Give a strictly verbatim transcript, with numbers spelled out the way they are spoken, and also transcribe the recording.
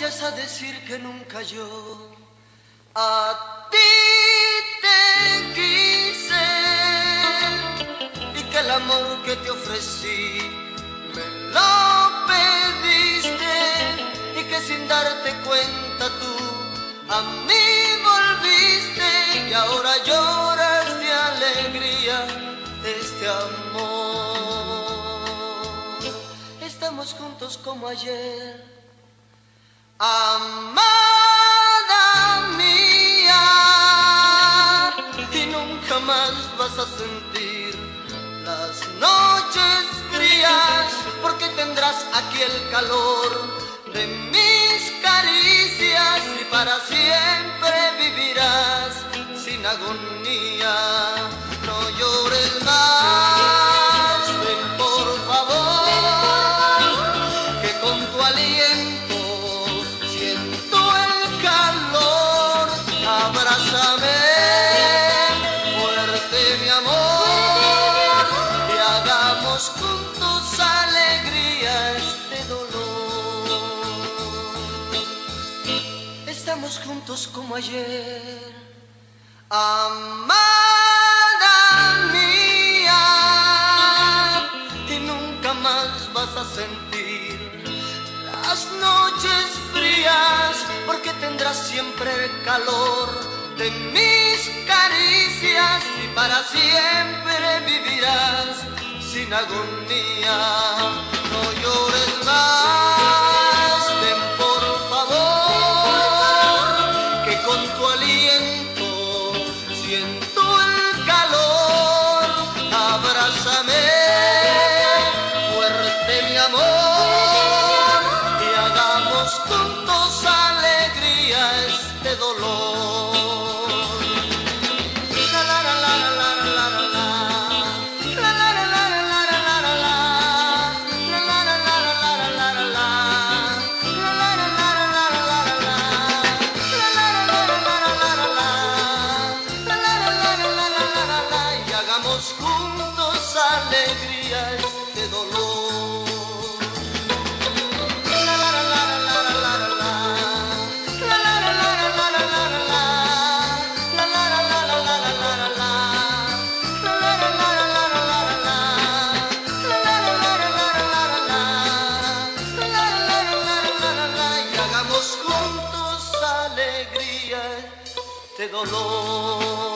vayas a decir que nunca yo a ti te quise y que el amor que te ofrecí me lo pediste y que sin darte cuenta tú a mí volviste y ahora lloras de alegría este amor. Estamos juntos como ayer, amada mía, y nunca más vas a sentir las noches frías, porque tendrás aquí el calor de mis caricias y para siempre vivirás sin agonía. No llores más, ven por favor, que con tu aliento siento el calor. Abrázame fuerte, mi amor, y hagamos juntos alegría este dolor. Estamos juntos como ayer, amada mía, y nunca más vas a sentir las noches frías, porque tendrás siempre el calor de mis caricias y para siempre vivirás sin agonía. No llores más, ven por favor, que con tu aliento siento el calor. Abrázame fuerte, mi amor, y hagamos juntos alegría este dolor. La la la la la la la la la. La la la la la la la la la. La la la la la la la la la. La la la la la la la la la. La la la la la la la la la. La la la la la la la la la. Y hagamos juntos alegría este dolor. Y hagamos juntos alegría de dolor.